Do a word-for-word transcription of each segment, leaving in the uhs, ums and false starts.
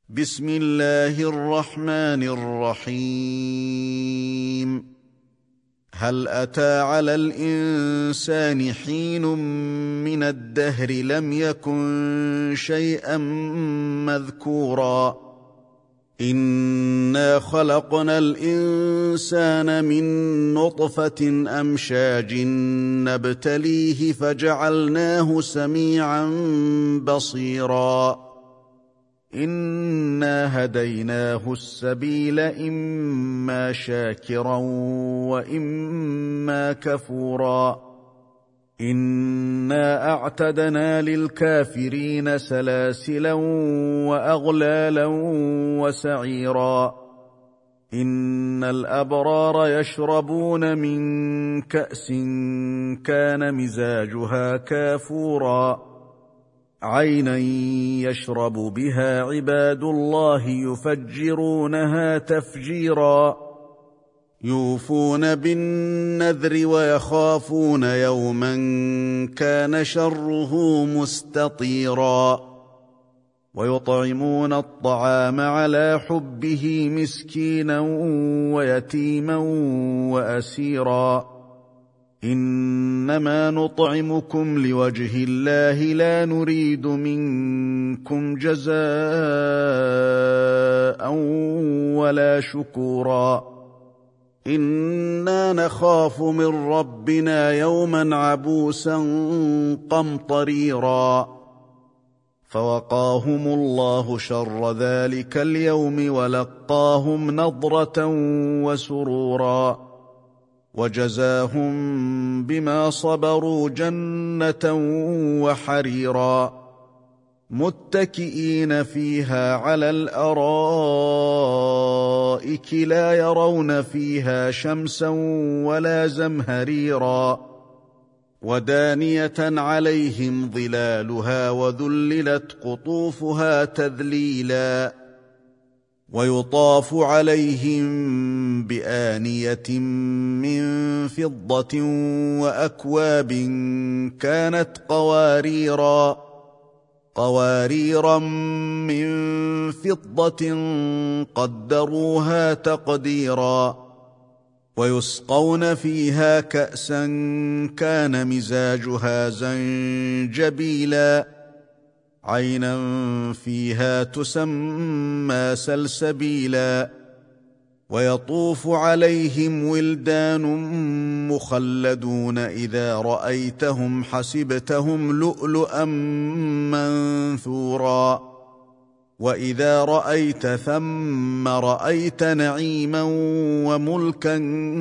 بسم الله الرحمن الرحيم. هل أتى على الإنسان حين من الدهر لم يكن شيئا مذكورا إنا خلقنا الإنسان من نطفة أمشاج نبتليه فجعلناه سميعا بصيرا إنا هديناه السبيل إما شاكرا وإما كفورا إنا أعتدنا للكافرين سلاسلا وأغلالا وسعيرا إن الأبرار يشربون من كأس كان مزاجها كافورا عينا يشرب بها عباد الله يفجرونها تفجيرا يوفون بالنذر ويخافون يوما كان شره مستطيرا ويطعمون الطعام على حبه مسكينا ويتيما وأسيرا إنما نطعمكم لوجه الله لا نريد منكم جزاء ولا شكورا إنا نخاف من ربنا يوما عبوسا قمطريرا فوقاهم الله شر ذلك اليوم ولقاهم نضرة وسرورا وجزاهم بما صبروا جنة وحريرا متكئين فيها على الأرائك لا يرون فيها شمسا ولا زمهريرا ودانية عليهم ظلالها وذللت قطوفها تذليلا ويطاف عليهم بآنية من فضة وأكواب كانت قواريرا قواريرا من فضة قدروها تقديرا ويسقون فيها كأسا كان مزاجها زنجبيلا عينا فيها تسمى سلسبيلا ويطوف عليهم ولدان مخلدون إذا رأيتهم حسبتهم لؤلؤا منثورا وإذا رأيت ثم رأيت نعيما وملكا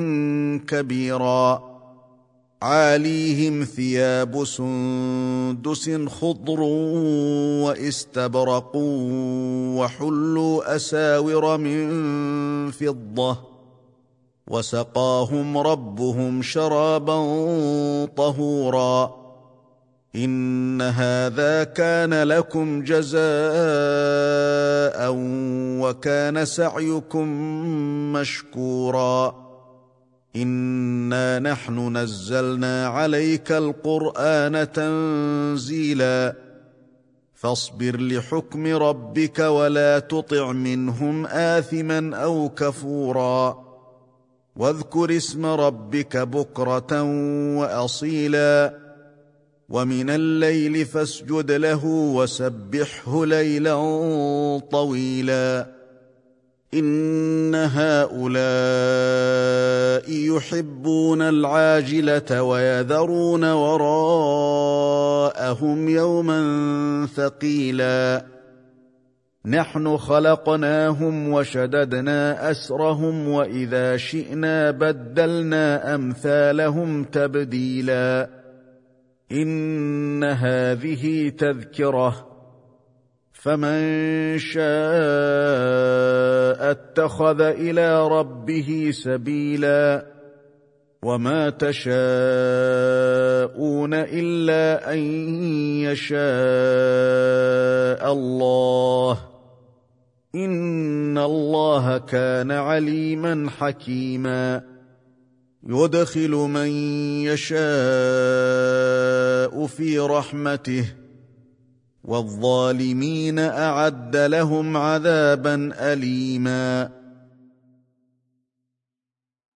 كبيرا عاليهم ثياب سندس خضر واستبرق وحلوا أساور من فضة وسقاهم ربهم شرابا طهورا إن هذا كان لكم جزاء وكان سعيكم مشكورا إنا نحن نزلنا عليك القرآن تنزيلا فاصبر لحكم ربك ولا تطع منهم آثما أو كفورا واذكر اسم ربك بكرة وأصيلا ومن الليل فاسجد له وسبحه ليلا طويلا إن هؤلاء يحبون العاجلة ويذرون وراءهم يوما ثقيلا نحن خلقناهم وشددنا أسرهم وإذا شئنا بدلنا أمثالهم تبديلا إن هذه تذكرة فمن شاء اتخذ إلى ربه سبيلا وما تشاءون إلا أن يشاء الله إن الله كان عليما حكيما يدخل من يشاء في رحمته والظالمين اعد لهم عذابا اليما